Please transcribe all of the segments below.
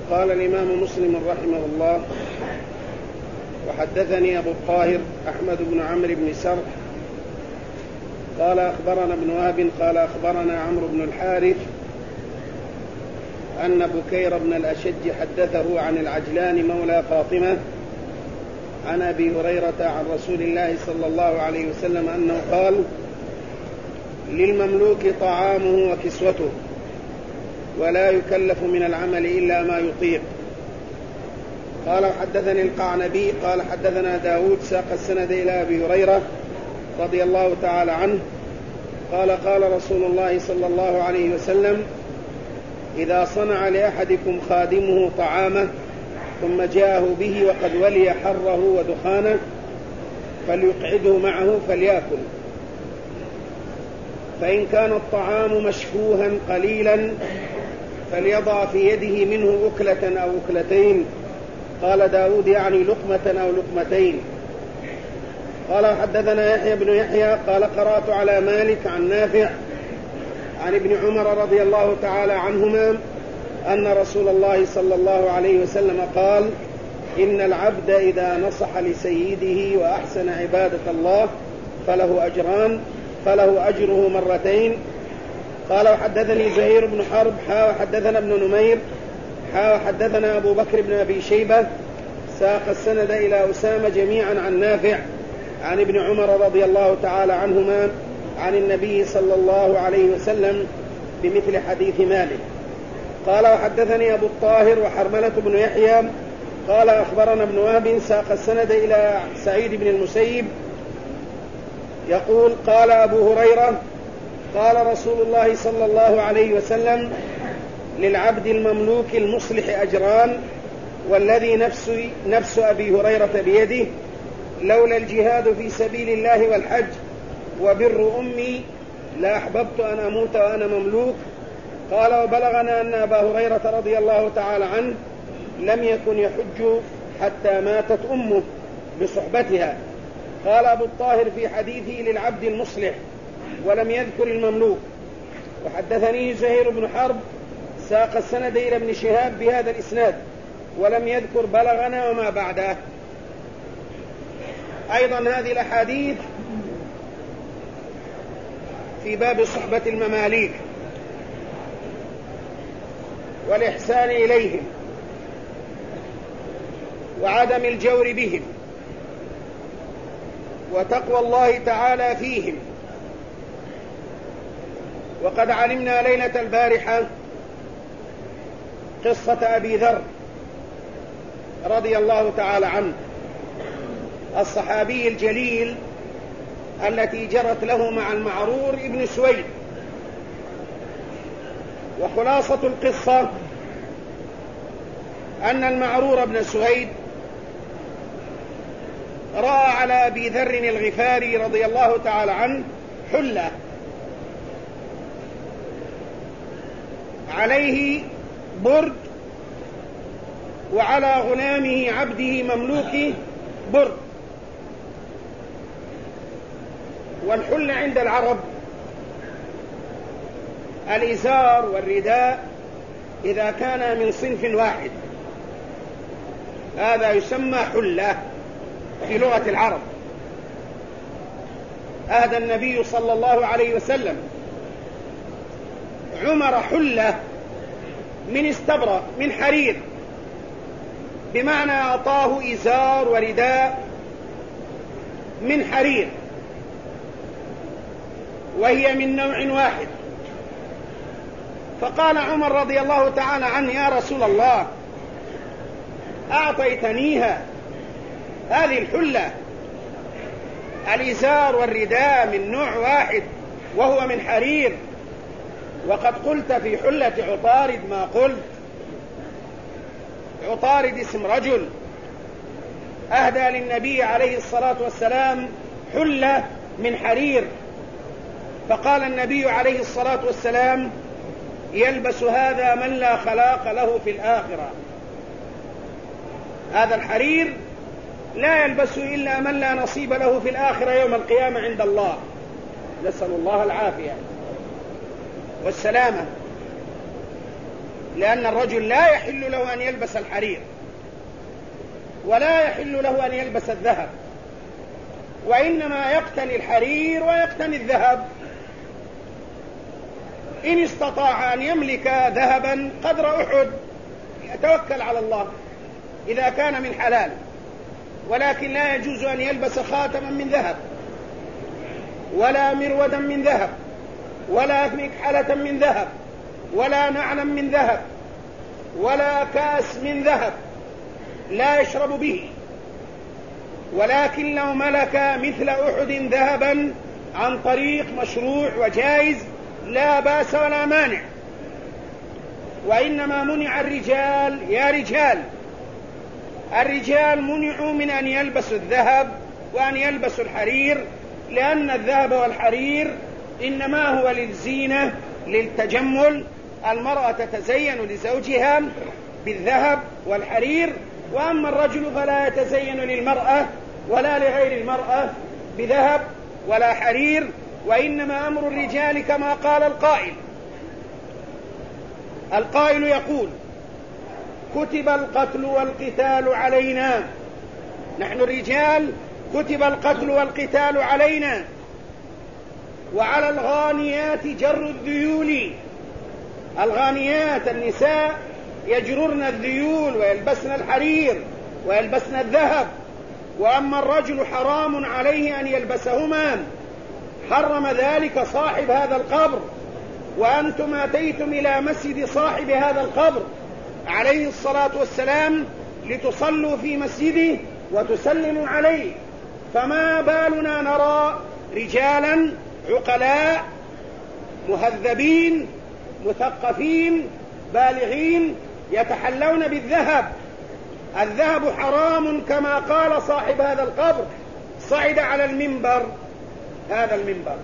قال الإمام مسلم رحمه الله: وحدثني أبو الطاهر أحمد بن عمرو بن سرح قال أخبرنا ابن وهب قال أخبرنا عمرو بن الحارث أن بكير بن الأشج حدثه عن العجلان مولى فاطمة عن أبي هريرة عن رسول الله صلى الله عليه وسلم أنه قال: للمملوك طعامه وكسوته ولا يكلف من العمل إلا ما يطيق. قال: حدثني القعنبي قال حدثنا داود ساق السند إلى أبي هريرة رضي الله تعالى عنه قال: قال رسول الله صلى الله عليه وسلم: إذا صنع لأحدكم خادمه طعامه ثم جاءه به وقد ولي حره ودخانه فليقعده معه فليأكل، فإن كان الطعام مشفوها قليلا فليضع في يده منه أكلة أو أكلتين. قال داود: يعني لقمة أو لقمتين. قال: حدثنا يحيى بن يحيى قال: قرأت على مالك عن نافع عن ابن عمر رضي الله تعالى عنهما أن رسول الله صلى الله عليه وسلم قال: إن العبد إذا نصح لسيده وأحسن عبادة الله فله أجران، فله أجره مرتين. قال: وحدثني زهير بن حرب حدثنا ابن نمير حدثنا أبو بكر بن أبي شيبة ساق السند إلى أسامة جميعا عن نافع عن ابن عمر رضي الله تعالى عنهما عن النبي صلى الله عليه وسلم بمثل حديث مالك. قال: وحدثني أبو الطاهر وحرملة بن يحيى قال أخبرنا ابن وهب ساق السند إلى سعيد بن المسيب يقول: قال أبو هريرة: قال رسول الله صلى الله عليه وسلم: للعبد المملوك المصلح أجران، والذي نفس أبي هريرة بيده، لولا الجهاد في سبيل الله والحج وبر أمي لا أحببت أن أموت وأنا مملوك. قال: وبلغنا أن أبا هريرة رضي الله تعالى عنه لم يكن يحج حتى ماتت أمه بصحبتها. قال أبو الطاهر في حديثه: للعبد المصلح، ولم يذكر المملوك. وحدثني زهير بن حرب ساق السند إلى ابن شهاب بهذا الإسناد ولم يذكر بلغنا وما بعده. أيضا هذه الأحاديث في باب صحبة المماليك والإحسان إليهم وعدم الجور بهم وتقوى الله تعالى فيهم. وقد علمنا ليلة البارحة قصة أبي ذر رضي الله تعالى عنه الصحابي الجليل التي جرت له مع المعرور ابن سويد. وخلاصة القصة أن المعرور بن سويد رأى على أبي ذر الغفاري رضي الله تعالى عنه حلة عليه برد وعلى غلامه عبده مملوكه برد. والحلة عند العرب الإزار والرداء إذا كان من صنف واحد هذا يسمى حلة في لغة العرب. أهدى النبي صلى الله عليه وسلم عمر حلة من استبرق من حرير، بمعنى أعطاه إزار ورداء من حرير وهي من نوع واحد. فقال عمر رضي الله تعالى عنه: يا رسول الله، أعطيتنيها هذه الحلة الإزار والرداء من نوع واحد وهو من حرير، وقد قلت في حلة عطارد ما قلت. عطارد اسم رجل أهدى للنبي عليه الصلاة والسلام حلة من حرير، فقال النبي عليه الصلاة والسلام: يلبس هذا من لا خلاق له في الآخرة. هذا الحرير لا يلبس إلا من لا نصيب له في الآخرة يوم القيامة عند الله، نسأل الله العافية والسلامة. لأن الرجل لا يحل له أن يلبس الحرير ولا يحل له أن يلبس الذهب، وإنما يقتني الحرير ويقتني الذهب إن استطاع أن يملك ذهبا قدر أحد يتوكل على الله إذا كان من حلال، ولكن لا يجوز أن يلبس خاتما من ذهب ولا مرودا من ذهب ولا مكحلة من ذهب ولا نعلا من ذهب ولا كاس من ذهب لا يشرب به. ولكن لو ملك مثل أحد ذهبا عن طريق مشروع وجائز لا بأس ولا مانع. وإنما منع الرجال، يا رجال، الرجال منعوا من أن يلبسوا الذهب وأن يلبسوا الحرير، لأن الذهب والحرير إنما هو للزينة للتجمل. المرأة تتزين لزوجها بالذهب والحرير، وأما الرجل فلا يتزين للمرأة ولا لغير المرأة بذهب ولا حرير، وإنما أمر الرجال كما قال القائل يقول: كتب القتل والقتال علينا، نحن الرجال كتب القتل والقتال علينا، وعلى الغانيات جر الذيول. الغانيات النساء يجررن الذيول ويلبسن الحرير ويلبسن الذهب، وأما الرجل حرام عليه أن يلبسهما، حرم ذلك صاحب هذا القبر. وأنتم أتيتم إلى مسجد صاحب هذا القبر عليه الصلاة والسلام لتصلوا في مسجده وتسلموا عليه، فما بالنا نرى رجالا عقلاء مهذبين مثقفين بالغين يتحلون بالذهب؟ الذهب حرام كما قال صاحب هذا القبر. صعد على المنبر، هذا المنبر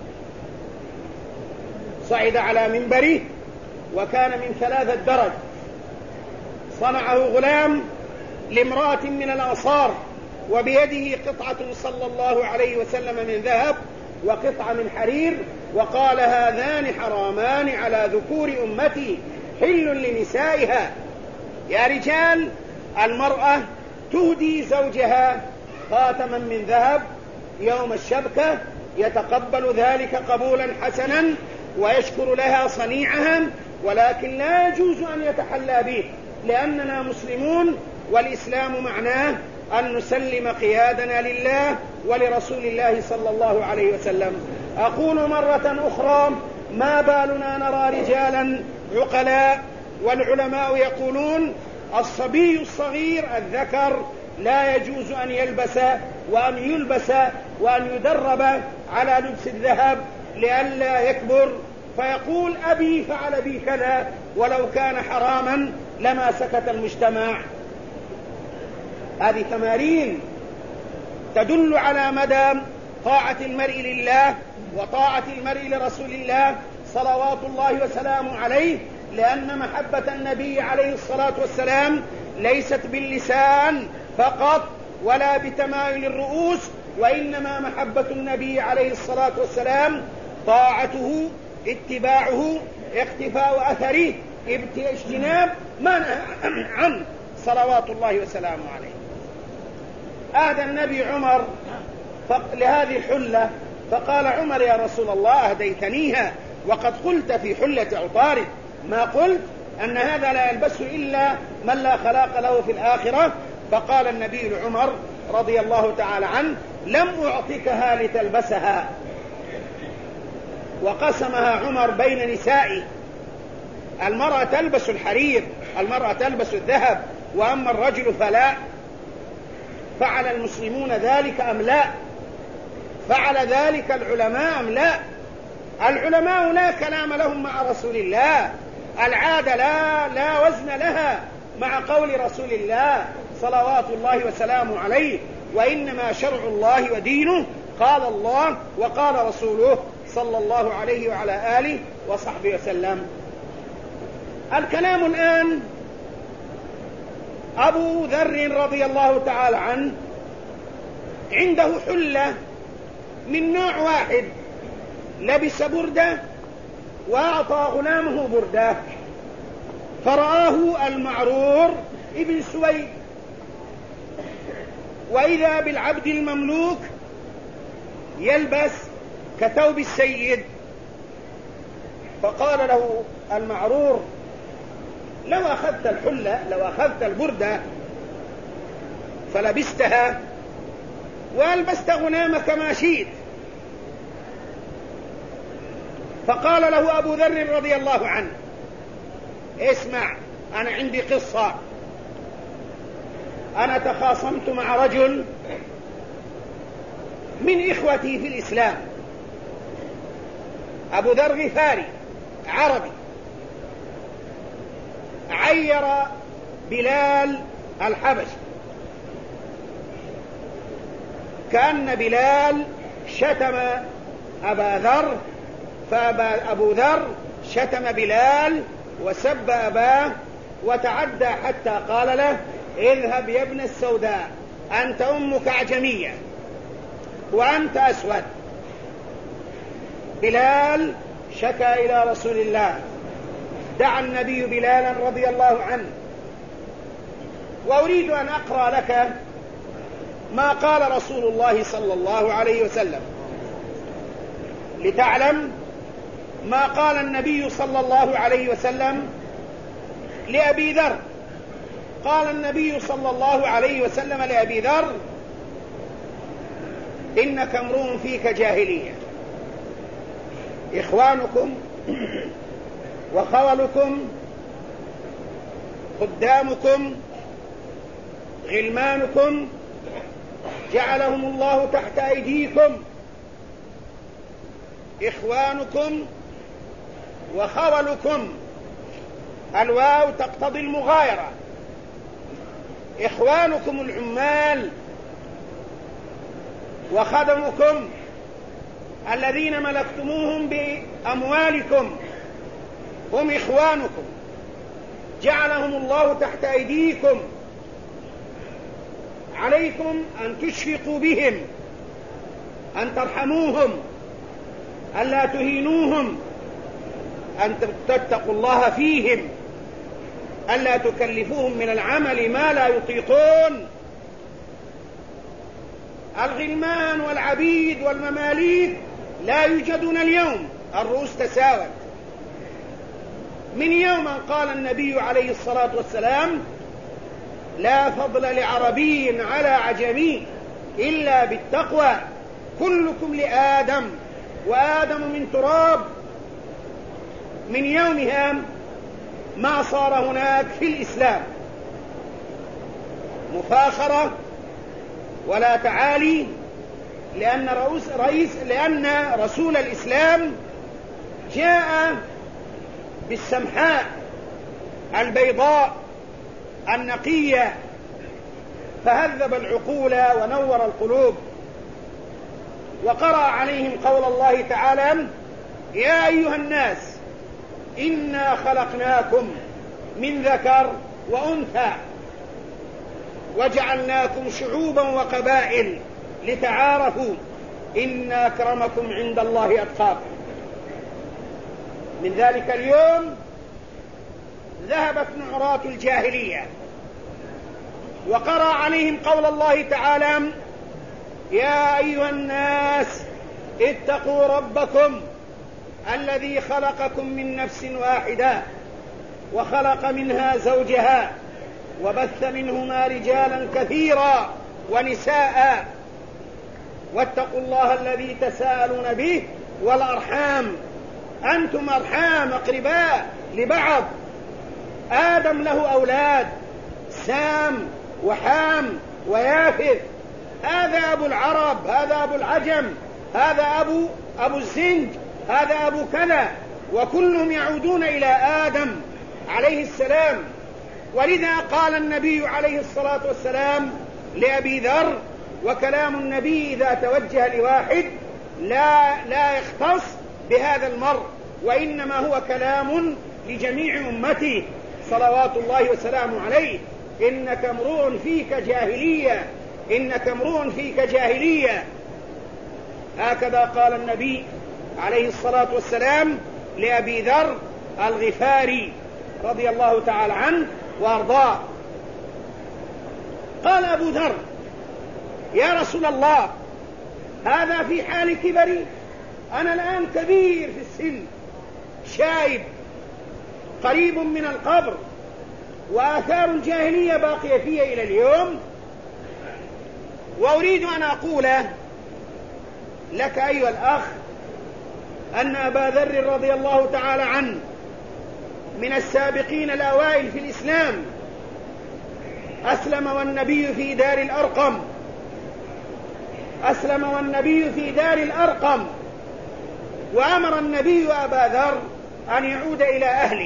صعد على منبره وكان من 3 درج، صنعه غلام لامرأة من الأنصار، وبيده قطعة صلى الله عليه وسلم من ذهب وقطعة من حرير، وقال: هذان حرامان على ذكور أمتي حل لنسائها. يا رجال، المرأة تهدي زوجها خاتما من ذهب يوم الشبكة، يتقبل ذلك قبولا حسنا ويشكر لها صنيعها، ولكن لا يجوز أن يتحلى به، لأننا مسلمون، والإسلام معناه أن نسلم قيادنا لله ولرسول الله صلى الله عليه وسلم. أقول مرة أخرى: ما بالنا نرى رجالا عقلاء، والعلماء يقولون: الصبي الصغير الذكر لا يجوز أن يلبس وأن يدرب على لبس الذهب لئلا يكبر فيقول: أبي فعل بي كذا، ولو كان حراما لما سكت المجتمع. هذه تمارين تدل على مدى طاعة المرء لله وطاعة المرء لرسول الله صلوات الله وسلامه عليه، لأن محبة النبي عليه الصلاة والسلام ليست باللسان فقط ولا بتمايل الرؤوس، وإنما محبة النبي عليه الصلاة والسلام طاعته، اتباعه، اقتفاء أثره، اجتناب ما نهى عنه صلوات الله وسلامه عليه. أهدى النبي عمر لهذه الحلة، فقال عمر: يا رسول الله أهديتنيها وقد قلت في حلة عطارد، ما قلت أن هذا لا يلبسه إلا من لا خلاق له في الآخرة. فقال النبي لعمر رضي الله تعالى عنه: لم أعطكها لتلبسها. وقسمها عمر بين نسائه: المرأة تلبس الحرير، المرأة تلبس الذهب، وأما الرجل فلا. فعل المسلمون ذلك أم لا؟ فعل ذلك العلماء أم لا؟ العلماء لا كلام لهم مع رسول الله، العادة لا وزن لها مع قول رسول الله صلوات الله وسلامه عليه، وإنما شرع الله ودينه قال الله وقال رسوله صلى الله عليه وعلى آله وصحبه وسلم. الكلام الآن: أبو ذر رضي الله تعالى عنه عنده حلة من نوع واحد، لبس بردة وأعطى غلامه بردة، فرآه المعرور ابن سويد، وإذا بالعبد المملوك يلبس كثوب السيد، فقال له المعرور: لو أخذت الحلة، لو أخذت البردة فلبستها وألبست غنامك ما شئت. فقال له أبو ذر رضي الله عنه: اسمع، أنا عندي قصة. أنا تخاصمت مع رجل من إخوتي في الإسلام، أبو ذر غفاري عربي، عير بلال الحبشي، كأن بلال شتم أبا ذر، فأبو ذر شتم بلال وسب أباه وتعدى حتى قال له: اذهب يا ابن السوداء، أنت أمك أعجمية وأنت أسود. بلال شكا إلى رسول الله، دعا النبي بلالا رضي الله عنه. وأريد أن أقرأ لك ما قال رسول الله صلى الله عليه وسلم لتعلم ما قال النبي صلى الله عليه وسلم لأبي ذر. قال النبي صلى الله عليه وسلم لأبي ذر: إنك امرؤ فيك جاهلية، إخوانكم وخولكم خدامكم غلمانكم جعلهم الله تحت أيديكم، إخوانكم وخولكم، الواو تقتضي المغايرة، إخوانكم العمال وخدمكم الذين ملكتموهم بأموالكم هم إخوانكم، جعلهم الله تحت أيديكم، عليكم أن تشفقوا بهم، أن ترحموهم، أن لا تهينوهم، أن تتقوا الله فيهم، أن لا تكلفوهم من العمل ما لا يطيقون. الغلمان والعبيد والمماليك لا يوجدون اليوم، الرؤوس تساوت. من يوم أن قال النبي عليه الصلاة والسلام: لا فضل لعربي على عجمي إلا بالتقوى، كلكم لآدم وآدم من تراب. من يومها ما صار هناك في الإسلام مفاخرة ولا تعالي، لأن رسول الإسلام جاء بالسمحاء البيضاء النقية، فهذب العقول ونور القلوب. وقرأ عليهم قول الله تعالى: يا أيها الناس إنا خلقناكم من ذكر وأنثى وجعلناكم شعوبا وقبائل لتعارفوا إن أكرمكم عند الله أتقاكم. من ذلك اليوم ذهبت نعرات الجاهلية. وقرأ عليهم قول الله تعالى: يا أيها الناس اتقوا ربكم الذي خلقكم من نفس واحدة وخلق منها زوجها وبث منهما رجالا كثيرا ونساء واتقوا الله الذي تساءلون به والأرحام أنتم أرحام أقرباء لبعض. آدم له أولاد، سام وحام ويافث، هذا أبو العرب، هذا أبو العجم، هذا أبو الزنج، هذا أبو كذا، وكلهم يعودون إلى آدم عليه السلام. ولذا قال النبي عليه الصلاة والسلام لأبي ذر: وكلام النبي إذا توجه لواحد لا يختص بهذا المرء، وإنما هو كلام لجميع أمته صلوات الله وسلامه عليه. إنك امرؤ فيك جاهلية، إنك امرؤ فيك جاهلية. هكذا قال النبي عليه الصلاة والسلام لأبي ذر الغفاري رضي الله تعالى عنه وأرضاه. قال أبو ذر: يا رسول الله، هذا في حال كبري، أنا الآن كبير في السن، شايب، قريب من القبر، وآثار الجاهلية باقية في إلى اليوم، وأريد أن أقول لك أيها الأخ أن أبا ذر رضي الله تعالى عنه من السابقين الأوائل في الإسلام، أسلم والنبي في دار الأرقم، أسلم والنبي في دار الأرقم، وأمر النبي أبا ذر أن يعود إلى أهله،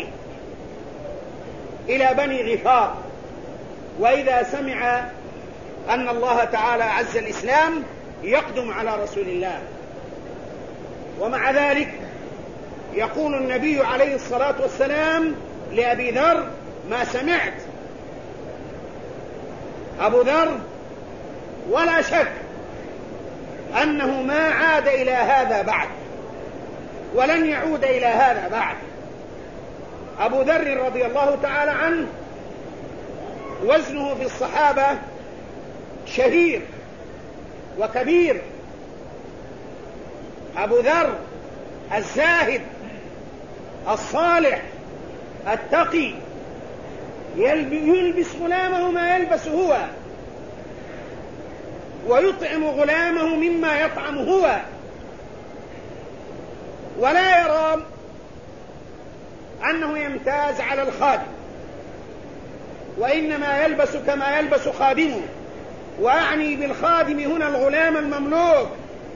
إلى بني غفار، وإذا سمع أن الله تعالى عز الإسلام يقدم على رسول الله. ومع ذلك يقول النبي عليه الصلاة والسلام لأبي ذر: ما سمعت. أبو ذر ولا شك أنه ما عاد إلى هذا بعد، ولن يعود إلى هذا بعد. أبو ذر رضي الله تعالى عنه وزنه في الصحابة شهير وكبير. أبو ذر الزاهد الصالح التقي، يلبس غلامه ما يلبس هو، ويطعم غلامه مما يطعم هو، ولا يرى أنه يمتاز على الخادم، وإنما يلبس كما يلبس خادمه. وأعني بالخادم هنا الغلام المملوك.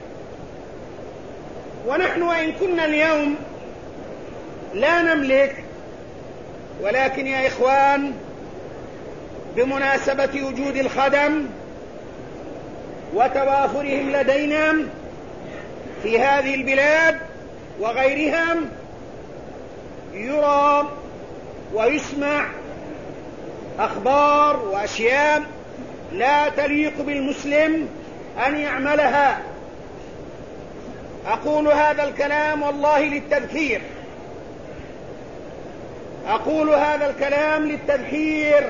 ونحن وإن كنا اليوم لا نملك، ولكن يا إخوان، بمناسبة وجود الخدم وتوافرهم لدينا في هذه البلاد وغيرها، يرى ويسمع أخبار وأشياء لا تليق بالمسلم أن يعملها. أقول هذا الكلام والله للتذكير، أقول هذا الكلام للتذكير.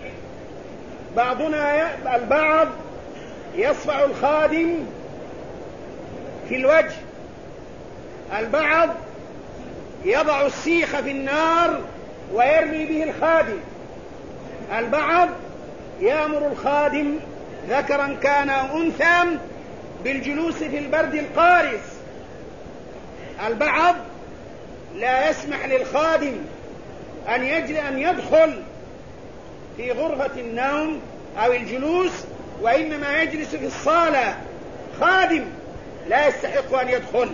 البعض يصفع الخادم في الوجه، البعض يضع السيخ في النار ويرمي به الخادم، البعض يأمر الخادم ذكرا كان أو أنثى بالجلوس في البرد القارس، البعض لا يسمح للخادم أن يدخل في غرفة النوم أو الجلوس، وإنما يجلس في الصالة. خادم لا يستحق أن يدخل.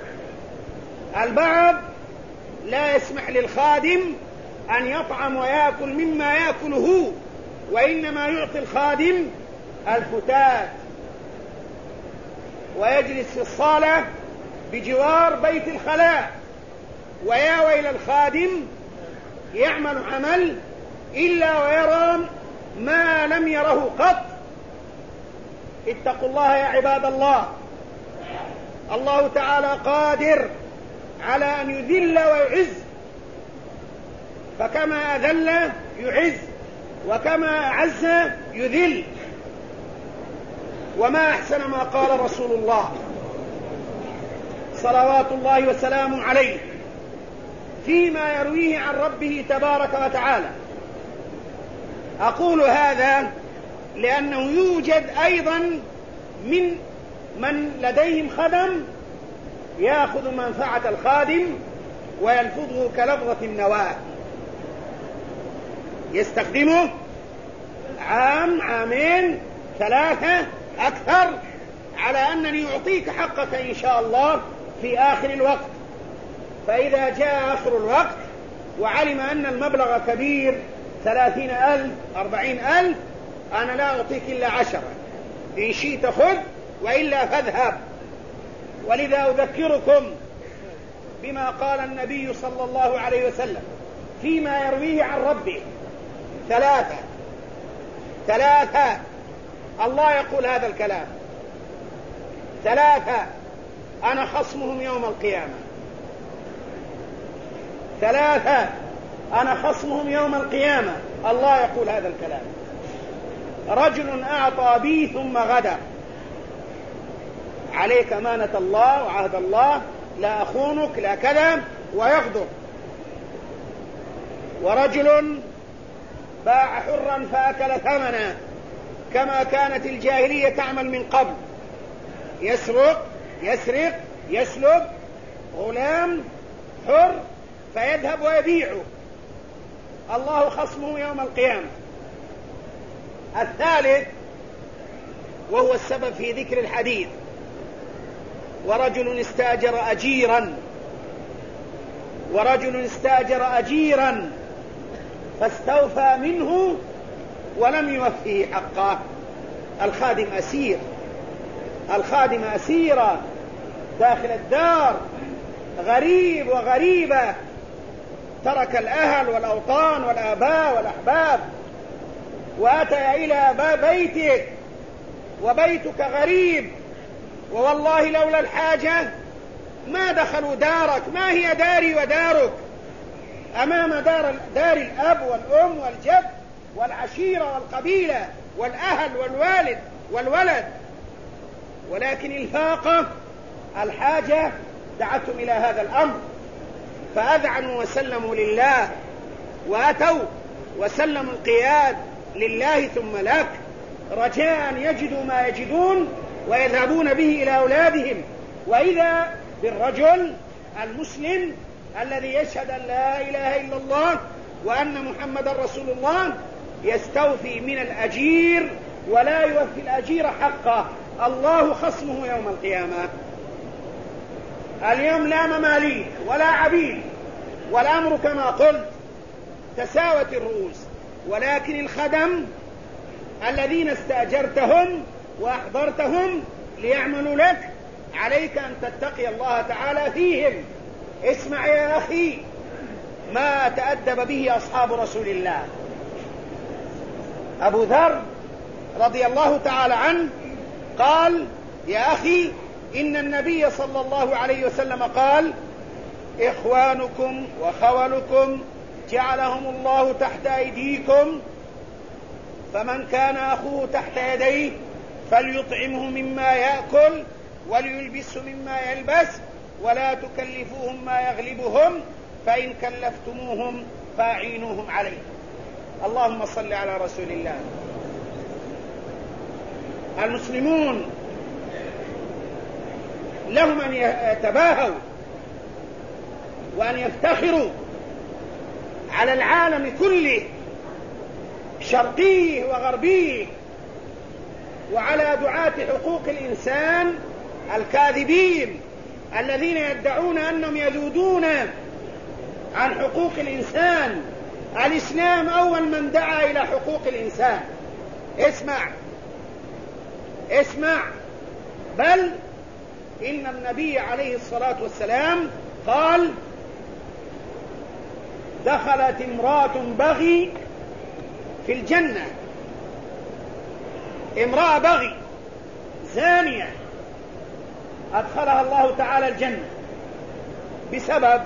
البعض لا يسمح للخادم أن يطعم ويأكل مما يأكله، وإنما يعطي الخادم الفتات ويجلس في الصالة بجوار بيت الخلاء. ويا ويل الخادم يعمل عمل إلا ويرى ما لم يره قط. اتقوا الله يا عباد الله. الله تعالى قادر على أن يذل ويعز، فكما أذل يعز، وكما أعز يذل. وما أحسن ما قال رسول الله صلوات الله وسلامه عليه فيما يرويه عن ربه تبارك وتعالى. أقول هذا لأنه يوجد أيضا من لديهم خدم يأخذ منفعة الخادم ويلفظه كلفظة النواة، يستخدمه عام، عامين، 3 أكثر، على أنني أعطيك حقك إن شاء الله في آخر الوقت. فإذا جاء آخر الوقت وعلم أن المبلغ كبير، 30,000 40,000، أنا لا أعطيك إلا 10، إن شئت خذ وإلا فاذهب. ولذا أذكركم بما قال النبي صلى الله عليه وسلم فيما يرويه عن ربه: 3 الله يقول هذا الكلام: 3 أنا خصمهم يوم القيامة، 3 أنا خصمهم يوم القيامة. الله يقول هذا الكلام. رجل أعطى بي ثم غدر، عليك أمانة الله وعهد الله، لا أخونك لا كذا، ويغدر. ورجل باع حرا فأكل ثمنا، كما كانت الجاهلية تعمل من قبل، يسرق يسلب غلام حر فيذهب ويبيعه. الله خصمه يوم القيامة. الثالث وهو السبب في ذكر الحديث: ورجل استاجر أجيرا فاستوفى منه ولم يوفه حقه. الخادم أسيرة داخل الدار، غريب وغريبة، ترك الأهل والأوطان والآباء والأحباب وأتى إلى بيتك وبيتك غريب، ووالله لولا الحاجة ما دخلوا دارك. ما هي داري ودارك أمام دار الأب والأم والجد والعشيرة والقبيلة والأهل والوالد والولد، ولكن الفاقة الحاجة دعتهم إلى هذا الأمر، فأذعنوا وسلموا لله، وأتوا وسلموا القياد لله ثم لك، رجاء أن يجدوا ما يجدون ويذهبون به إلى أولادهم. وإذا بالرجل المسلم الذي يشهد أن لا إله إلا الله وأن محمد رسول الله يستوفي من الأجير ولا يوفي الأجير حقه. الله خصمه يوم القيامة. اليوم لا مماليك ولا عبيد، والأمر كما قلت تساوت الرؤوس، ولكن الخدم الذين استأجرتهم وأحضرتهم ليعملوا لك عليك أن تتقي الله تعالى فيهم. اسمع يا أخي ما تأدب به أصحاب رسول الله. أبو ذر رضي الله تعالى عنه قال: يا أخي إن النبي صلى الله عليه وسلم قال: إخوانكم وخولكم جعلهم الله تحت أيديكم، فمن كان أخوه تحت يديه فليطعمه مما يأكل وليلبسه مما يلبس، ولا تكلفوهم ما يغلبهم، فإن كلفتموهم فأعينوهم عليه. اللهم صل على رسول الله. المسلمون لهم أن يتباهوا وأن يفتخروا على العالم كله، شرقيه وغربيه، وعلى دعاة حقوق الإنسان الكاذبين الذين يدعون أنهم يذودون عن حقوق الإنسان. الإسلام أول من دعا إلى حقوق الإنسان. اسمع، بل إن النبي عليه الصلاة والسلام قال: دخلت امرأة بغي في الجنة، امرأة بغي زانية أدخلها الله تعالى الجنة بسبب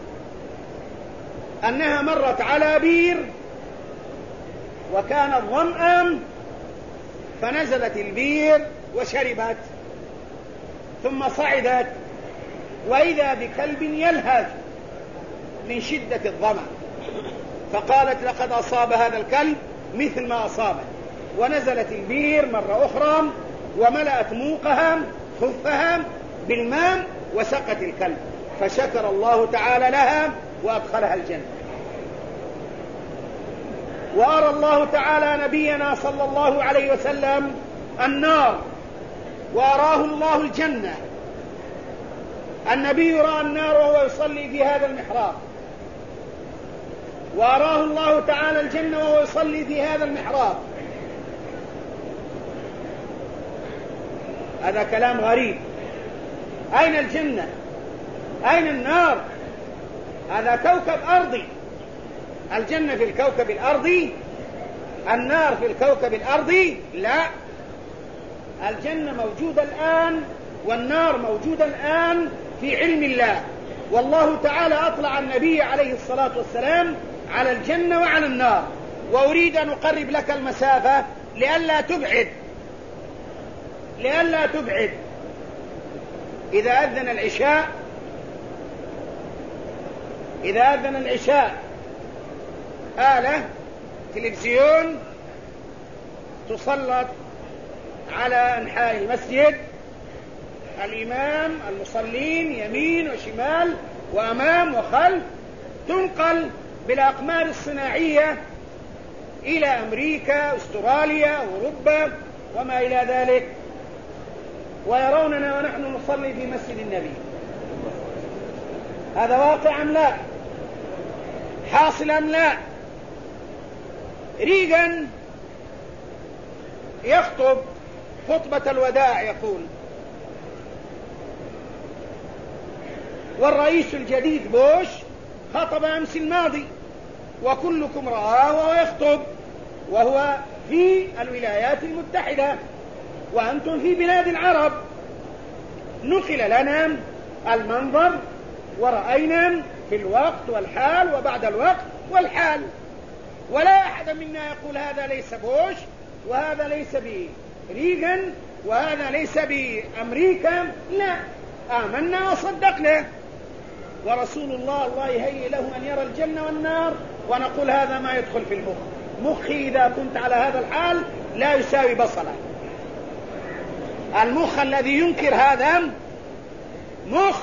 أنها مرت على بير وكانت ظمأ فنزلت البير وشربت، ثم صعدت وإذا بكلب يلهث من شدة الظمأ، فقالت: لقد أصاب هذا الكلب مثل ما أصابه، ونزلت البير مرة أخرى وملأت موقها خفها بالماء وسقت الكلب، فشكر الله تعالى لها وأدخلها الجنة. وأرى الله تعالى نبينا صلى الله عليه وسلم النار، وأراه الله الجنة. النبي رأى النار وهو يصلي في هذا المحراب، وأراه الله تعالى الجنة وهو يصلي في هذا المحراب. هذا كلام غريب. أين الجنة؟ أين النار؟ هذا كوكب أرضي. الجنة في الكوكب الأرضي، النار في الكوكب الأرضي. لا، الجنة موجودة الآن والنار موجودة الآن في علم الله. والله تعالى أطلع النبي عليه الصلاة والسلام على الجنة وعلى النار. وأريد أن أقرب لك المسافة لئلا تبعد. إذا أذن العشاء آلة تلفزيون تسلط على أنحاء المسجد، الإمام، المصلين يمين وشمال وأمام وخلف، تنقل بالأقمار الصناعية إلى أمريكا، أستراليا، أوروبا وما إلى ذلك، ويروننا ونحن نصلي في مسجد النبي. هذا واقع أم لا؟ حاصل أم لا؟ ريغان يخطب خطبة الوداع يقول: والرئيس الجديد بوش خطب أمس الماضي وكلكم رآه وهو يخطب، وهو في الولايات المتحدة وأنتم في بلاد العرب. نقل لنا المنظر ورأينا في الوقت والحال وبعد الوقت والحال، ولا أحد منا يقول هذا ليس بوش وهذا ليس بريغان وهذا ليس بأمريكا. لا، آمنا وصدقنا، ورسول الله يهيئ له أن يرى الجنة والنار، ونقول هذا ما يدخل في المخ. مخي إذا كنت على هذا الحال لا يساوي بصلة. المخ الذي ينكر هذا مخ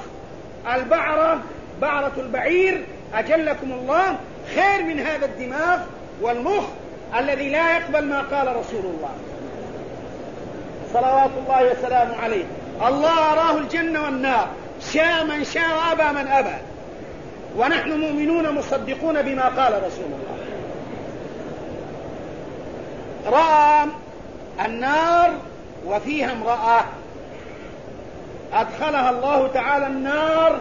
بعرة البعير أجلكم الله، خير من هذا الدماغ والمخ الذي لا يقبل ما قال رسول الله صلوات الله وسلامه عليه. الله أراه الجنة والنار، شاء من شاء وأبى من أبى، ونحن مؤمنون مصدقون بما قال رسول الله. رأى النار وفيها امرأة أدخلها الله تعالى النار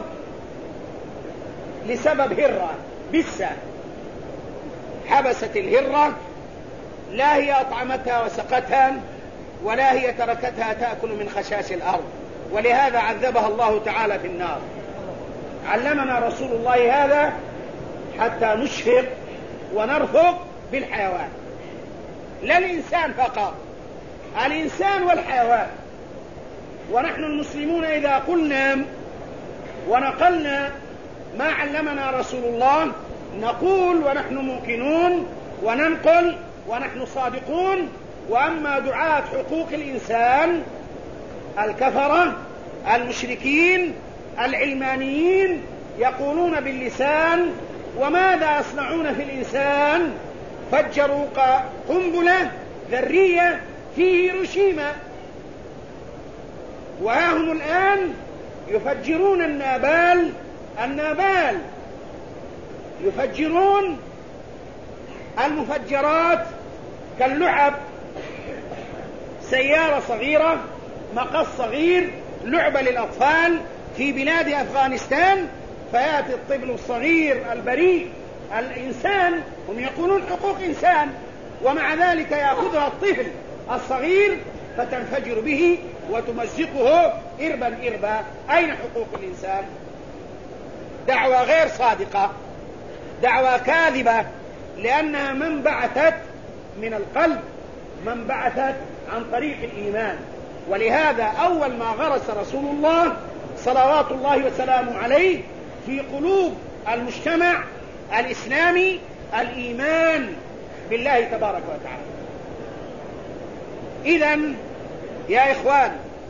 لسبب هرة بسة، حبست الهرة، لا هي أطعمتها وسقتها ولا هي تركتها تأكل من خشاش الأرض، ولهذا عذبها الله تعالى في النار. علمنا رسول الله هذا حتى نشفق ونرفق بالحيوان، لا الإنسان فقط، الإنسان والحيوان. ونحن المسلمون إذا قلنا ونقلنا ما علمنا رسول الله نقول ونحن موقنون، وننقل ونحن صادقون. وأما دعاة حقوق الإنسان الكفرة المشركين العلمانيين يقولون باللسان وماذا يصنعون في الإنسان؟ فجروا قنبلة ذرية في هيروشيما، وها هم الآن يفجرون النابال، يفجرون المفجرات كاللعب، سيارة صغيرة، مقص صغير، لعبة للأطفال في بلاد أفغانستان، فيأتي الطفل الصغير البريء الإنسان، هم يقولون حقوق إنسان، ومع ذلك يأخذها الطفل الصغير فتنفجر به وتمزقه إربا. أين حقوق الإنسان؟ دعوة غير صادقة، دعوة كاذبة، لأنها منبعثت من القلب، منبعثت عن طريق الإيمان. ولهذا أول ما غرس رسول الله صلوات الله وسلامه عليه في قلوب المجتمع الإسلامي الإيمان بالله تبارك وتعالى. إذن يا إخوان،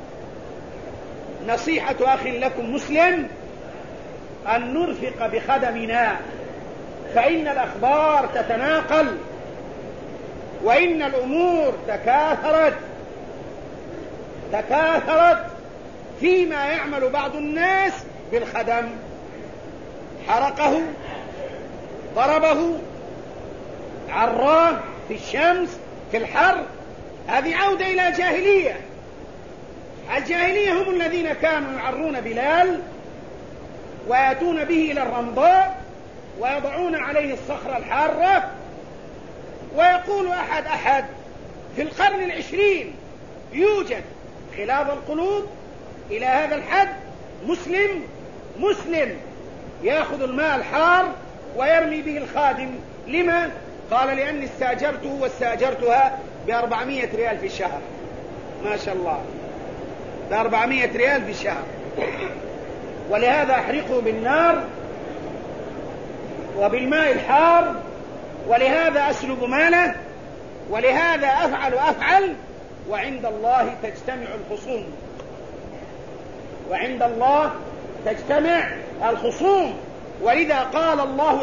نصيحة أخ لكم مسلم أن نرفق بخدمنا، فإن الأخبار تتناقل، وإن الأمور تكاثرت فيما يعمل بعض الناس بالخدم، حرقه، ضربه، عراه في الشمس في الحر. هذه عودة إلى جاهلية. الجاهلية هم الذين كانوا يعرون بلال ويأتون به إلى الرمضاء ويضعون عليه الصخرة الحارة، ويقول أحد في القرن العشرين يوجد خلاف القلوب إلى هذا الحد مسلم يأخذ الماء الحار ويرمي به الخادم. لما؟ قال لأني استاجرته واستاجرتها ب400 ريال في الشهر. ما شاء الله، ب400 ريال في الشهر. ولهذا أحرقه بالنار وبالماء الحار، ولهذا أسلب ماله، ولهذا أفعل. وعند الله تجتمع الخصوم، وعند الله تجتمع الخصوم. ولذا قال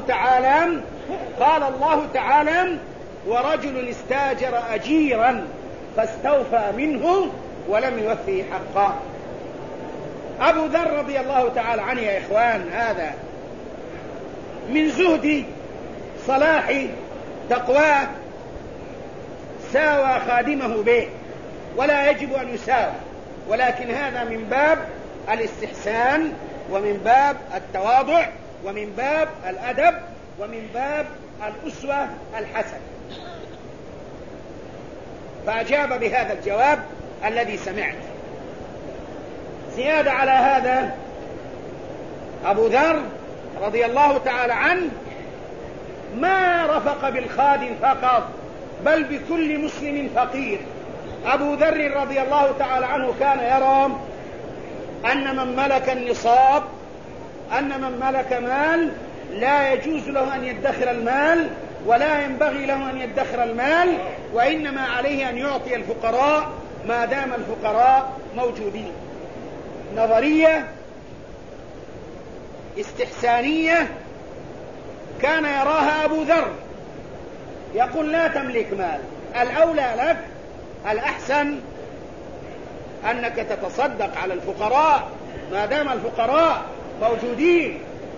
الله تعالى ورجل استاجر أجيرا فاستوفى منه ولم يوفه حقا. أبو ذر رضي الله تعالى عنه يا إخوان، هذا من زهد صلاح تقواه ساوى خادمه به، ولا يجب أن يساوى، ولكن هذا من باب الاستحسان، ومن باب التواضع، ومن باب الأدب، ومن باب الأسوة الحسنة. فأجاب بهذا الجواب الذي سمعت. زيادة على هذا، أبو ذر رضي الله تعالى عنه ما رفق بالخادم فقط، بل بكل مسلم فقير. أبو ذر رضي الله تعالى عنه كان يرى أن من ملك النصاب، أن من ملك مال لا يجوز له أن يدخر المال، ولا ينبغي له أن يدخر المال، وإنما عليه أن يعطي الفقراء ما دام الفقراء موجودين. نظرية استحسانية كان يراها أبو ذر، يقول لا تملك مال، الأولى لك، الأحسن أنك تتصدق على الفقراء ما دام الفقراء موجودين.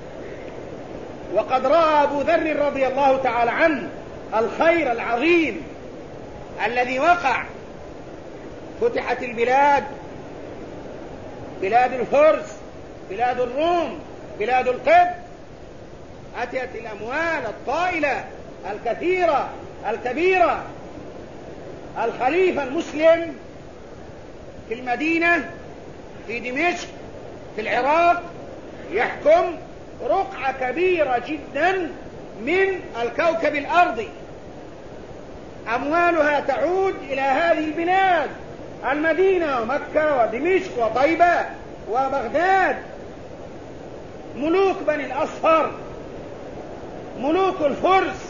وقد رأى أبو ذر رضي الله تعالى عنه الخير العظيم الذي وقع. فتحت البلاد، بلاد الفرس، بلاد الروم، بلاد القبط، أتت الأموال الطائلة الكثيرة الكبيرة. الخليفة المسلم في المدينة، في دمشق، في العراق، يحكم رقعة كبيرة جدا من الكوكب الأرضي، أموالها تعود إلى هذه البلاد، المدينة ومكة ودمشق وطيبة وبغداد. ملوك بني الأصفر، ملوك الفرس،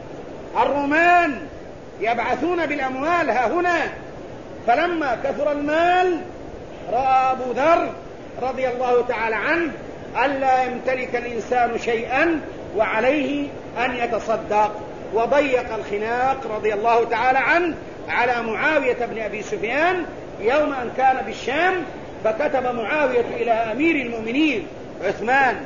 الرومان يبعثون بالأموال ها هنا. فلما كثر المال رأى أبو ذر رضي الله تعالى عنه ألا يمتلك الإنسان شيئا وعليه أن يتصدق، وضيق الخناق رضي الله تعالى عنه على معاوية بن أبي سفيان يوم أن كان بالشام. فكتب معاوية إلى أمير المؤمنين عثمان: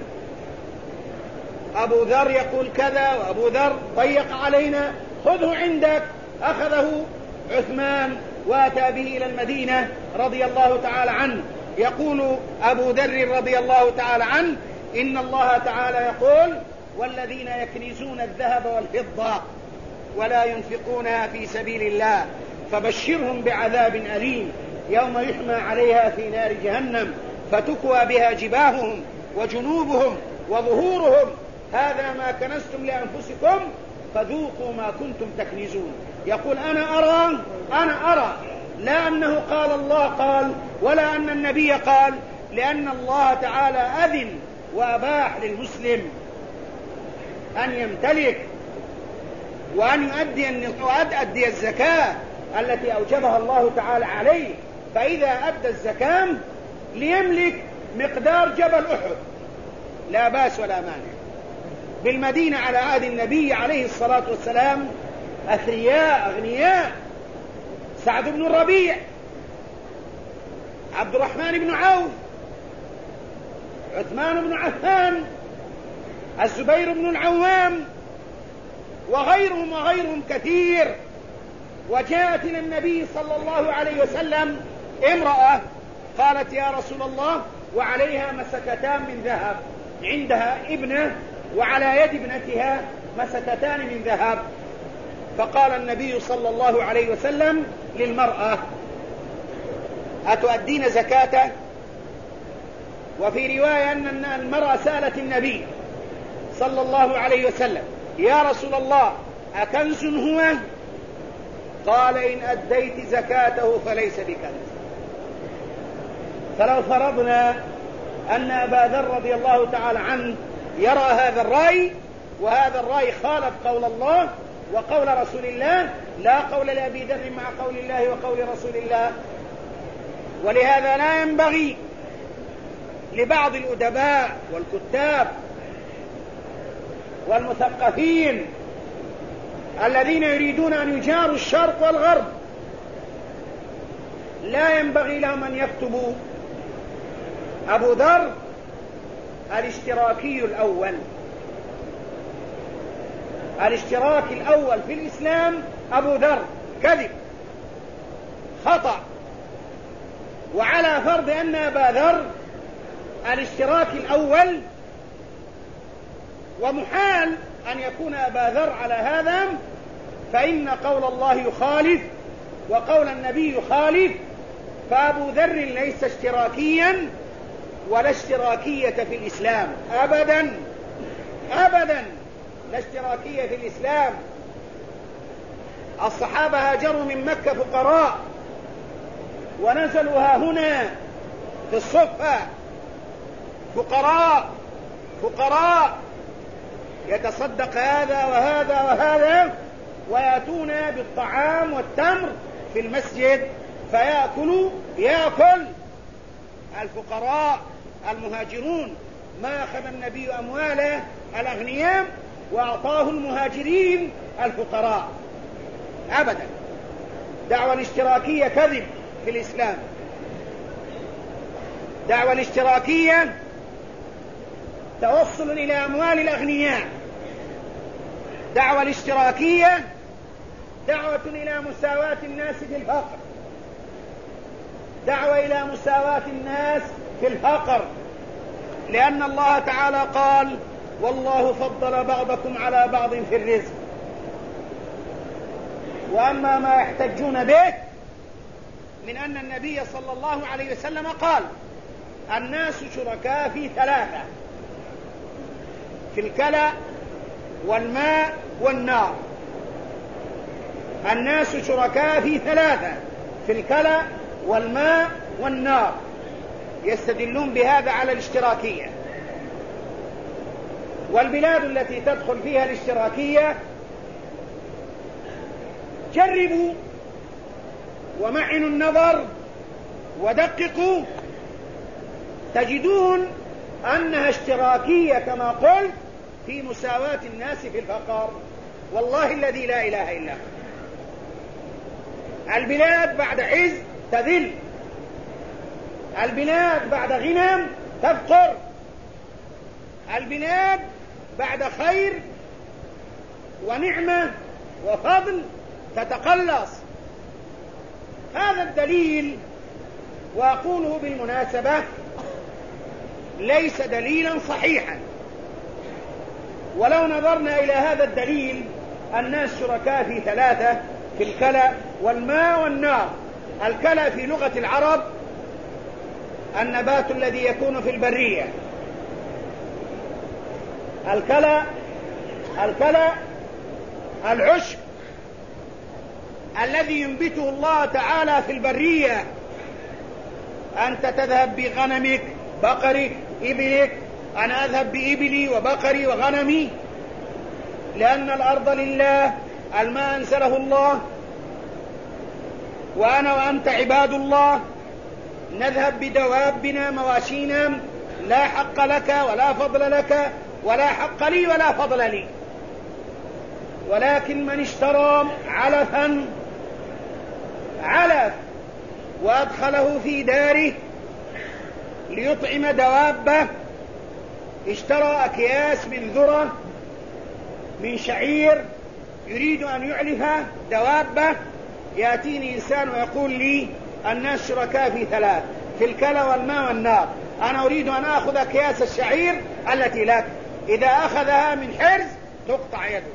أبو ذر يقول كذا، وأبو ذر ضيق علينا، خذه عندك. أخذه عثمان وأتى به إلى المدينة رضي الله تعالى عنه. يقول أبو ذر رضي الله تعالى عنه: إن الله تعالى يقول: والذين يكنزون الذهب والفضة ولا ينفقونها في سبيل الله فبشرهم بعذاب أليم يوم يحمى عليها في نار جهنم فتكوى بها جباههم وجنوبهم وظهورهم هذا ما كنزتم لأنفسكم فذوقوا ما كنتم تكنزون. يقول أنا أرى لا أنه قال الله قال، ولا أن النبي قال، لأن الله تعالى أذن وأباح للمسلم أن يمتلك وأن يؤدي الزكاة التي أوجبها الله تعالى عليه. فإذا أدى الزكاة ليملك مقدار جبل أحد لا بأس ولا مانع. بالمدينة على عهد النبي عليه الصلاة والسلام أثرياء أغنياء: سعد بن الربيع، عبد الرحمن بن عوف، عثمان بن عفان، الزبير بن العوام، وغيرهم كثير. وجاءت إلى النبي صلى الله عليه وسلم امرأة قالت: يا رسول الله، وعليها مسكتان من ذهب، عندها ابنة وعلى يد ابنتها مسكتان من ذهب. فقال النبي صلى الله عليه وسلم للمرأة: أتؤدين زكاته؟ وفي رواية أن المرأة سألت النبي صلى الله عليه وسلم: يا رسول الله أكنز هو؟ قال: إن أديت زكاته فليس بكنز. فلو فرضنا أن أبا ذر رضي الله تعالى عنه يرى هذا الرأي، وهذا الرأي خالف قول الله وقول رسول الله، لا قول لأبي ذر مع قول الله وقول رسول الله. ولهذا لا ينبغي لبعض الأدباء والكتاب والمثقفين الذين يريدون أن يجاروا الشرق والغرب، لا ينبغي لهم أن يكتبوا أبو ذر الاشتراكي الأول. الاشتراك الأول في الإسلام أبو ذر، كذب، خطأ. وعلى فرض أن أبا ذر الاشتراك الأول، ومحال أن يكون أبا ذر على هذا، فإن قول الله يخالف وقول النبي يخالف، فأبو ذر ليس اشتراكيا ولا اشتراكية في الإسلام أبدا أبدا، لا اشتراكية في الإسلام. الصحابة هاجروا من مكة فقراء ونزلوا ها هنا في الصفة فقراء فقراء، يتصدق هذا وهذا وهذا، ويأتون بالطعام والتمر في المسجد فيأكل الفقراء المهاجرون. ما أخذ النبي أموال الأغنياء وأعطاه المهاجرين الفقراء أبدا. دعوى الاشتراكية كذب في الإسلام. دعوى الاشتراكية توصل إلى أموال الأغنياء. دعوى الاشتراكية دعوة إلى مساواة الناس في الفقر. دعوة إلى مساواة الناس في الفقر، لأن الله تعالى قال: والله فضل بعضكم على بعض في الرزق. وأما ما يحتجون به من أن النبي صلى الله عليه وسلم قال: الناس شركاء في ثلاثة: في الكلى والماء والنار. الناس شركاء في ثلاثة: في الكلى والماء والنار. يستدلون بهذا على الاشتراكية. والبلاد التي تدخل فيها الاشتراكية جربوا ومعنوا النظر ودققوا، تجدون أنها اشتراكية كما قلت في مساواة الناس في الفقر. والله الذي لا إله إلا هو. البلاد بعد عز تذل، البلاد بعد غنى تفقر، البلاد بعد خير ونعمة وفضل تتقلص. هذا الدليل، وأقوله بالمناسبة، ليس دليلا صحيحا. ولو نظرنا إلى هذا الدليل: الناس شركاء في ثلاثة: في الكلى والماء والنار. الكلى في لغة العرب النبات الذي يكون في البرية. الكلى العشب الذي ينبته الله تعالى في البرية. أنت تذهب بغنمك، بقرك، إبلك، أنا أذهب بإبلي وبقري وغنمي، لأن الأرض لله، الماء أنزله الله، وأنا وأنت عباد الله. نذهب بدوابنا مواشينا، لا حق لك ولا فضل لك، ولا حق لي ولا فضل لي. ولكن من اشترى علفا وأدخله في داره ليطعم دوابه، اشترى أكياس من ذرة من شعير يريد أن يعلف دوابه، يأتيني إنسان ويقول لي: الناس شركاء في ثلاث: في الكلى والماء والنار. أنا أريد أن أخذ أكياس الشعير التي لك، إذا أخذها من حرز تقطع يده،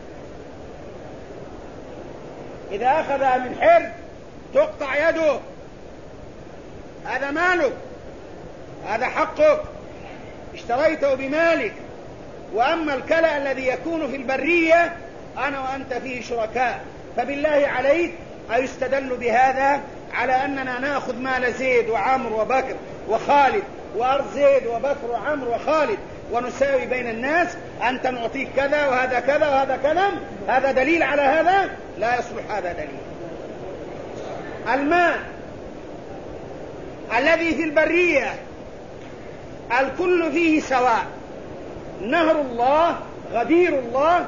إذا أخذها من حرز تقطع يده. هذا مالك، هذا حقك، اشتريته بمالك، وأما الكلأ الذي يكون في البرية أنا وأنت فيه شركاء. فبالله عليك أيستدل بهذا على أننا نأخذ مال زيد وعمرو وبكر وخالد وأرض زيد وبكر وعمرو وخالد ونساوي بين الناس، أنت نعطيك كذا وهذا كذا وهذا كذا؟ هذا دليل على هذا؟ لا يصلح هذا دليل. الماء الذي في البرية الكل فيه سواء، نهر الله غدير الله،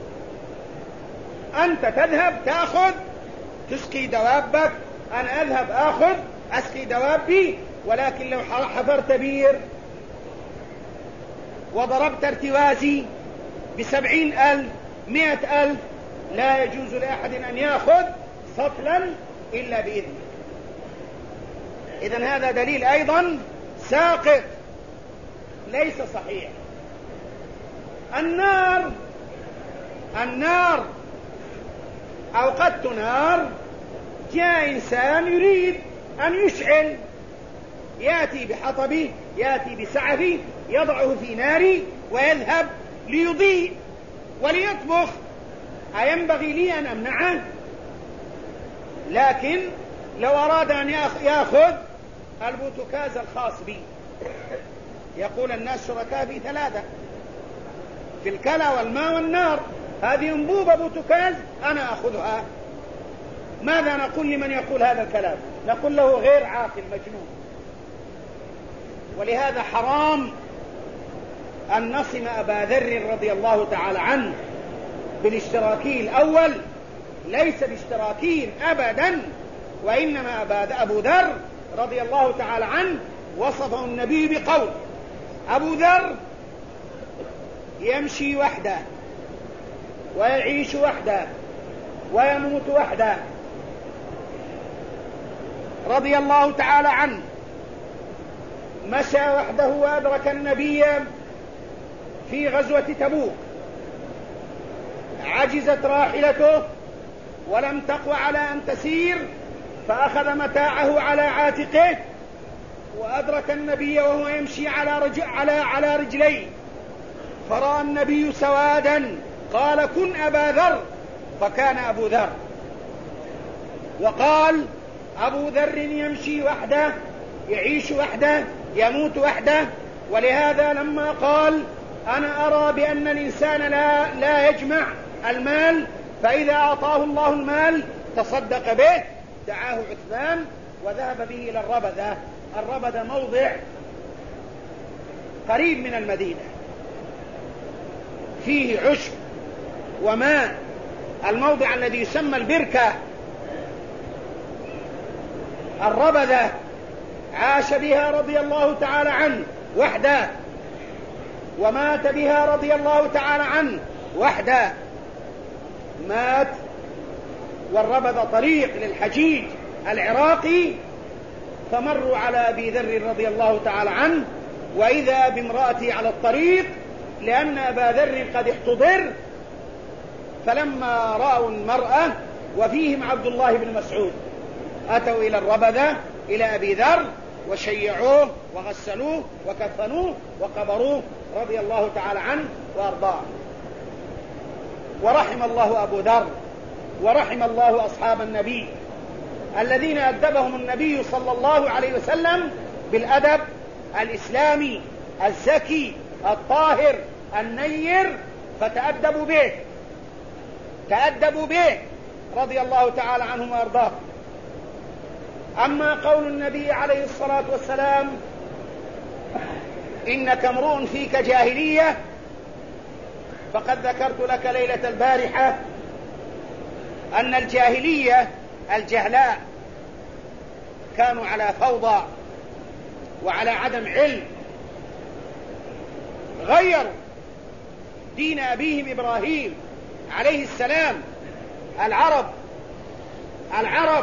أنت تذهب تأخذ تسقي دوابك، أنا أذهب أخذ أسقي دوابي. ولكن لو حفرت بير وضربت ارتوازي ب70,000 100,000 لا يجوز لأحد أن يأخذ سطلا إلا بإذنه. إذن هذا دليل أيضا ساقط ليس صحيح. النار أوقدت نار، جاء إنسان يريد أن يشعل، يأتي بحطبه يأتي بسعفه يضعه في ناري ويذهب ليضيء وليطبخ، أينبغي لي أن أمنعه؟ لكن لو أراد أن يأخذ البوتكاز الخاص بي، يقول الناس شركاء في 3 في الكلى والماء والنار، هذه أنبوبة بوتكاز أنا أخذها. ماذا نقول لمن يقول هذا الكلام؟ نقول له غير عاقل مجنون. ولهذا حرام أن نصم أبا ذر رضي الله تعالى عنه بالاشتراكي الأول، ليس باشتراكي أبدا، وإنما أبو ذر رضي الله تعالى عنه وصفه النبي بقول: أبو ذر يمشي وحده ويعيش وحده ويموت وحده رضي الله تعالى عنه. مشى وحده وأدرك النبي في غزوة تبوك، عجزت راحلته ولم تقوى على أن تسير، فأخذ متاعه على عاتقه وأدرك النبي وهو يمشي على رجليه، فرأى النبي سوادا قال: كن أبا ذر، فكان أبو ذر. وقال: أبو ذر يمشي وحده يعيش وحده يموت وحده. ولهذا لما قال: أنا أرى بأن الإنسان لا يجمع المال، فإذا أعطاه الله المال تصدق به، دعاه عثمان وذهب به إلى الربذة. الربذة موضع قريب من المدينة، فيه عشب وماء، الموضع الذي يسمى البركة. الربذة عاش بها رضي الله تعالى عنه وحده، ومات بها رضي الله تعالى عنه وحده، مات. والربذة طريق للحجيج العراقي، فمروا على أبي ذر رضي الله تعالى عنه، وإذا بامرأته على الطريق، لأن أبا ذر قد احتضر. فلما رأوا المرأة وفيهم عبد الله بن مسعود أتوا إلى الربذة إلى أبي ذر وشيعوه وغسلوه وكفنوه وقبروه رضي الله تعالى عنه وأرضاه. ورحم الله أبو ذر ورحم الله أصحاب النبي الذين أدبهم النبي صلى الله عليه وسلم بالأدب الإسلامي الزكي الطاهر النير، فتأدبوا به رضي الله تعالى عنهم وأرضاه. أما قول النبي عليه الصلاة والسلام: إنك امرؤ فيك جاهلية، فقد ذكرت لك ليلة البارحة أن الجاهلية الجهلاء كانوا على فوضى وعلى عدم علم، غيروا دين أبيهم إبراهيم عليه السلام. العرب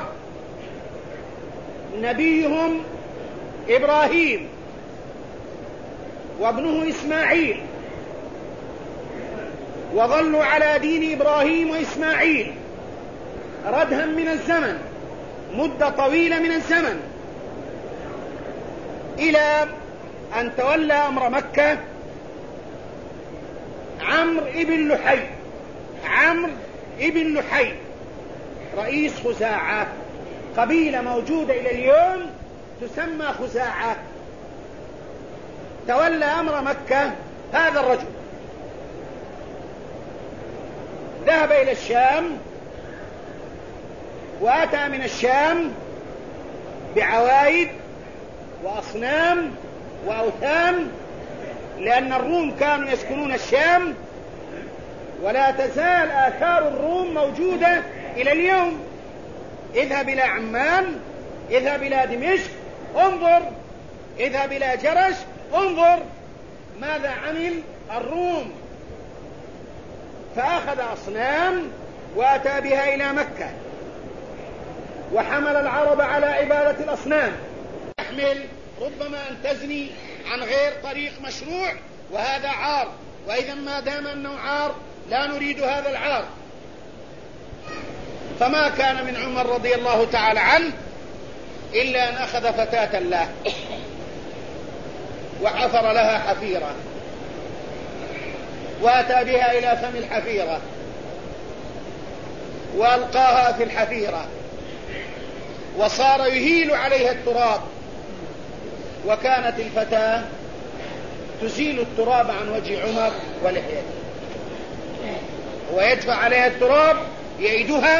نبيهم إبراهيم وابنه إسماعيل، وظلوا على دين إبراهيم وإسماعيل ردها من الزمن، مدة طويلة من الزمن، إلى أن تولى أمر مكة عمرو ابن لحي رئيس خزاعة، قبيلة موجودة إلى اليوم تسمى خزاعة. تولى أمر مكة هذا الرجل، ذهب إلى الشام وأتى من الشام بعوايد وأصنام وأوثان، لأن الروم كانوا يسكنون الشام، ولا تزال آثار الروم موجودة إلى اليوم. اذهب إلى عمان، اذهب إلى دمشق انظر، اذهب إلى جرش انظر ماذا عمل الروم. فأخذ أصنام وأتى بها إلى مكة، وحمل العرب على عبادة الأصنام. تحمل ربما أن تزني عن غير طريق مشروع، وهذا عار، وإذا ما دام أنه عار لا نريد هذا العار. فما كان من عمر رضي الله تعالى عنه إلا أن أخذ فتاة له وحفر لها حفيرة، وأتى بها إلى فم الحفيرة وألقاها في الحفيرة، وصار يهيل عليها التراب، وكانت الفتاة تزيل التراب عن وجه عمر ولحيته، ويدفع عليها التراب يعيدها.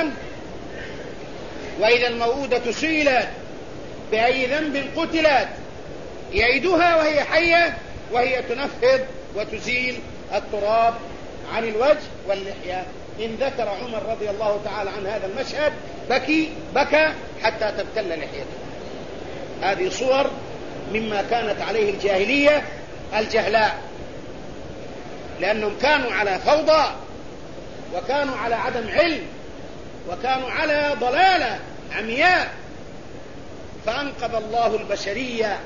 وإذا الموءودة سئلت بأي ذنب قتلت يعيدها وهي حية، وهي تنفذ وتزيل التراب عن الوجه واللحية. إن ذكر عمر رضي الله تعالى عن هذا المشهد بكى حتى تبتل لحيته. هذه صور مما كانت عليه الجاهلية الجهلاء، لأنهم كانوا على فوضى، وكانوا على عدم علم، وكانوا على ضلالة عمياء. فأنقذ الله البشرية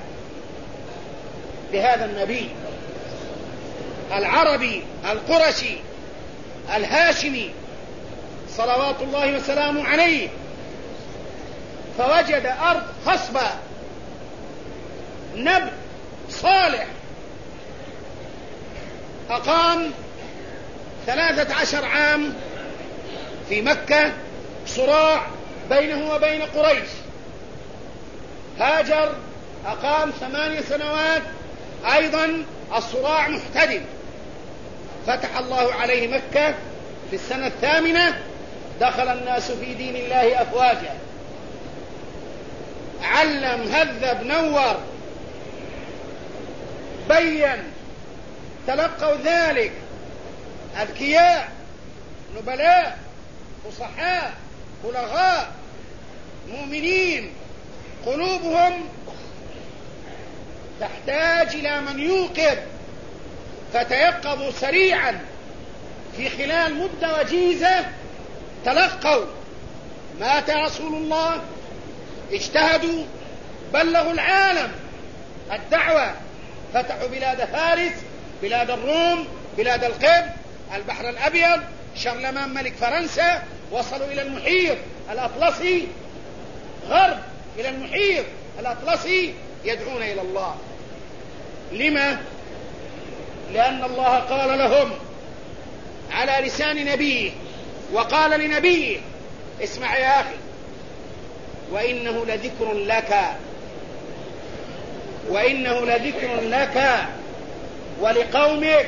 بهذا النبي العربي القرشي الهاشمي صلوات الله وسلامه عليه. فوجد أرض خصبة، نبت صالح، أقام 13 عام في مكة صراع بينه وبين قريش. هاجر أقام 8 سنوات أيضا الصراع محتدم. فتح الله عليه مكة في السنة 8، دخل الناس في دين الله أفواجا، علم هذب نور بين، تلقوا ذلك أذكياء نبلاء فصحاء بلغاء مؤمنين، قلوبهم تحتاج إلى من يوقظ، فتيقظوا سريعا في خلال مدة وجيزة، تلقوا مات رسول الله، اجتهدوا، بلغوا العالم الدعوة، فتحوا بلاد فارس، بلاد الروم، بلاد القبط، البحر الأبيض، شارلمان ملك فرنسا، وصلوا إلى المحيط الأطلسي، غرب إلى المحيط الأطلسي، يدعون إلى الله. لما؟ لأن الله قال لهم على لسان نبيه، وقال لنبيه: اسمع يا أخي، وإنه لذكر لك، وإنه لذكر لك ولقومك،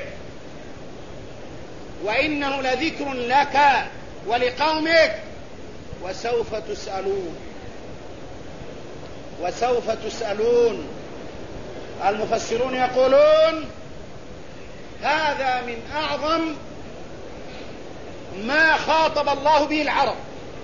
وإنه لذكر لك ولقومك، وسوف تسألون، وسوف تسألون. المفسرون يقولون هذا من أعظم ما خاطب الله به العرب،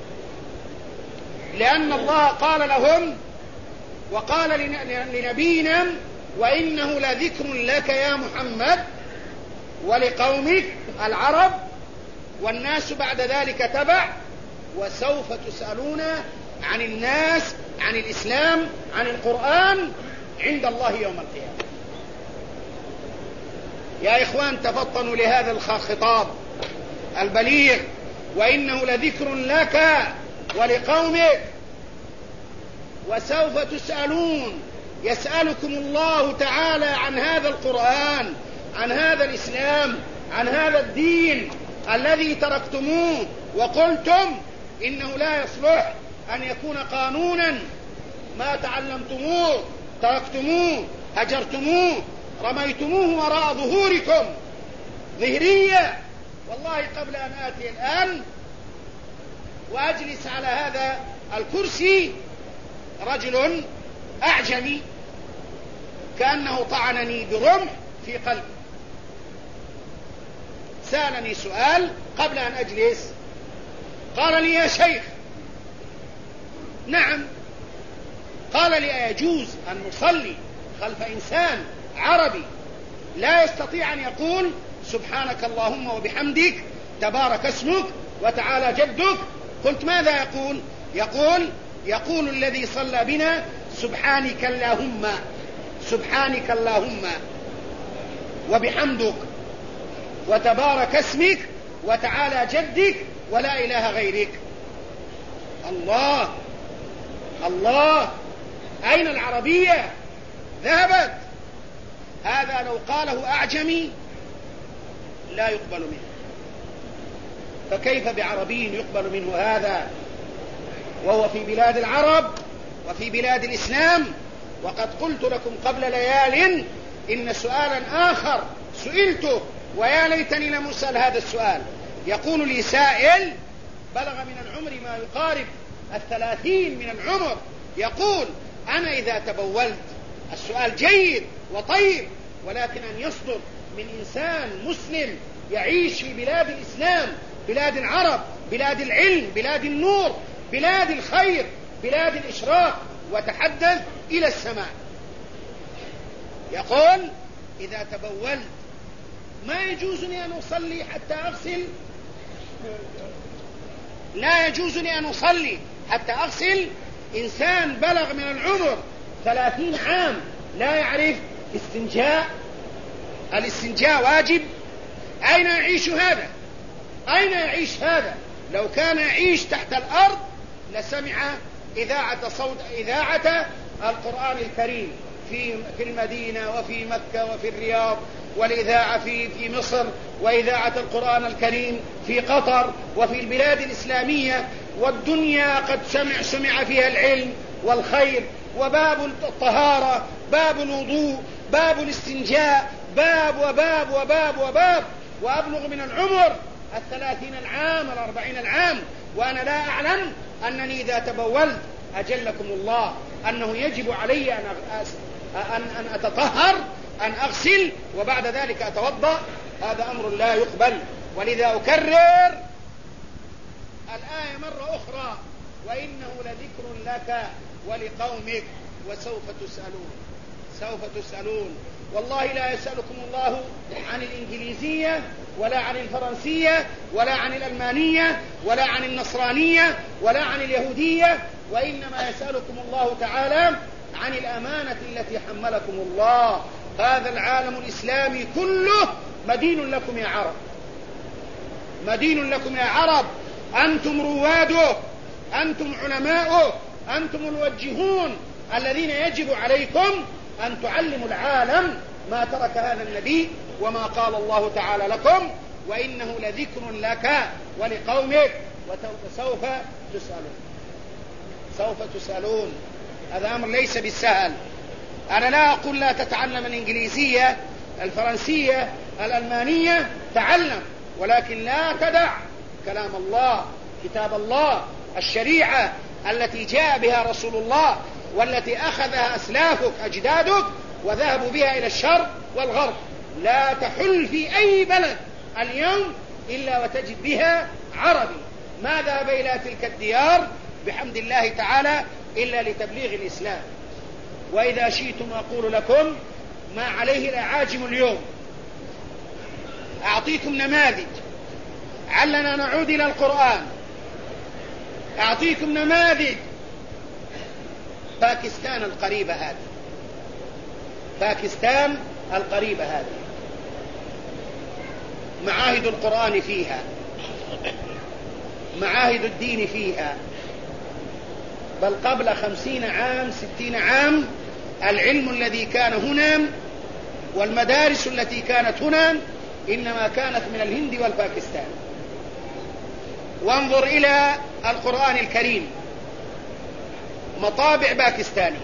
لأن الله قال لهم وقال لنبينا: وإنه لذكر لك يا محمد ولقومك العرب، والناس بعد ذلك تبع، وسوف تسألون عن الناس، عن الإسلام، عن القرآن عند الله يوم القيامة. يا إخوان، تفطنوا لهذا الخطاب البليغ: وإنه لذكر لك ولقومك وسوف تسألون. يسألكم الله تعالى عن هذا القرآن، عن هذا الإسلام، عن هذا الدين الذي تركتموه وقلتم إنه لا يصلح أن يكون قانونا، ما تعلمتموه، تركتموه، هجرتموه، رميتموه وراء ظهوركم ظهرية. والله قبل أن آتي الآن وأجلس على هذا الكرسي رجل أعجمي كأنه طعنني برمح في قلبي، سألني سؤال قبل أن أجلس، قال لي: يا شيخ، نعم، قال لي: أيجوز أن نصلي خلف إنسان عربي لا يستطيع أن يقول سبحانك اللهم وبحمدك تبارك اسمك وتعالى جدك؟ قلت: ماذا يقول؟ يقول الذي صلى بنا سبحانك اللهم، سبحانك اللهم وبحمدك وتبارك اسمك وتعالى جدك ولا إله غيرك. الله الله، أين العربية؟ ذهبت. هذا لو قاله أعجمي لا يقبل منه، فكيف بعربي يقبل منه هذا وهو في بلاد العرب وفي بلاد الإسلام؟ وقد قلت لكم قبل ليال إن سؤالا آخر سئلته ويا ليتني لم أسأل هذا السؤال. يقول لي سائل بلغ من العمر ما يقارب 30 من العمر، يقول: أنا إذا تبولت، السؤال جيد وطيب، ولكن أن يصدر من إنسان مسلم يعيش في بلاد الإسلام، بلاد العرب، بلاد العلم، بلاد النور، بلاد الخير، بلاد الإشراق، وتحدث إلى السماء، يقول: إذا تبولت ما يجوزني أن أصلي حتى أغسل، لا يجوزني أن أصلي حتى أغسل. إنسان بلغ من العمر 30 عام لا يعرف استنجاء، الاستنجاء واجب. أين يعيش هذا؟ أين يعيش هذا؟ لو كان يعيش تحت الأرض لسمع إذاعة القرآن الكريم في المدينة وفي مكة وفي الرياض، والإذاعة في مصر، وإذاعة القرآن الكريم في قطر وفي البلاد الإسلامية، والدنيا قد سمع فيها العلم والخير، وباب الطهارة، باب الوضوء، باب الاستنجاء، باب وباب وباب وباب، وأبلغ من العمر 30 العام 40 العام، وأنا لا أعلم أنني إذا تبولت أجلكم الله أنه يجب علي أن أتطهر، أن أغسل، وبعد ذلك أتوضأ. هذا أمر لا يقبل. ولذا أكرر الآية مرة أخرى: وإنه لذكر لك ولقومك وسوف تسألون. سوف تسألون. والله لا يسألكم الله عن الإنجليزية ولا عن الفرنسية ولا عن الألمانية ولا عن النصرانية ولا عن اليهودية، وإنما يسألكم الله تعالى عن الأمانة التي حملكم الله. هذا العالم الإسلامي كله مدين لكم يا عرب، مدين لكم يا عرب. أنتم رواده، أنتم علماؤه، أنتم الموجهون الذين يجب عليكم أن تعلموا العالم ما ترك هذا النبي وما قال الله تعالى لكم: وإنه لذكر لك ولقومك وسوف تسألون. سوف تسألون. هذا أمر ليس بالسهل. أنا لا أقول لا تتعلم الإنجليزية، الفرنسية، الألمانية، تعلم، ولكن لا تدع كلام الله، كتاب الله، الشريعة التي جاء بها رسول الله والتي أخذها أسلافك أجدادك وذهبوا بها إلى الشرق والغرب. لا تحل في أي بلد اليوم إلا وتجد بها عربي ما ذهب إلى تلك الديار بحمد الله تعالى إلا لتبليغ الإسلام. وإذا شئتم أقول لكم ما عليه الأعاجم اليوم. أعطيكم نماذج علنا نعود إلى القرآن. أعطيكم نماذج. باكستان القريبة هذه، باكستان القريبة هذه معاهد القرآن فيها، معاهد الدين فيها، بل قبل 50 عام 60 عام العلم الذي كان هنا والمدارس التي كانت هنا إنما كانت من الهند والباكستان. وانظر إلى القرآن الكريم، مطابع باكستانية.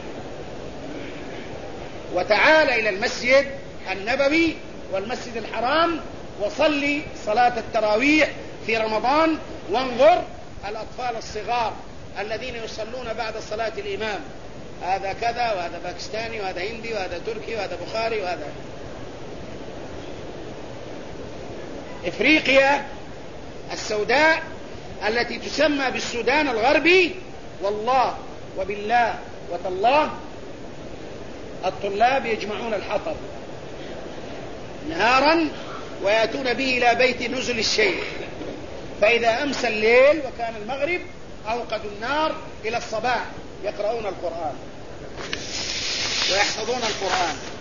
وتعال إلى المسجد النبوي والمسجد الحرام وصلي صلاة التراويح في رمضان، وانظر الأطفال الصغار الذين يصلون بعد صلاة الإمام، هذا كذا وهذا باكستاني وهذا هندي وهذا تركي وهذا بخاري وهذا. إفريقيا السوداء التي تسمى بالسودان الغربي، والله وبالله وتالله الطلاب يجمعون الحطب نهارا ويأتون به إلى بيت نزل الشيخ، فإذا أمسى الليل وكان المغرب أوقدوا النار إلى الصباح يقرؤون القرآن ويحفظون القرآن.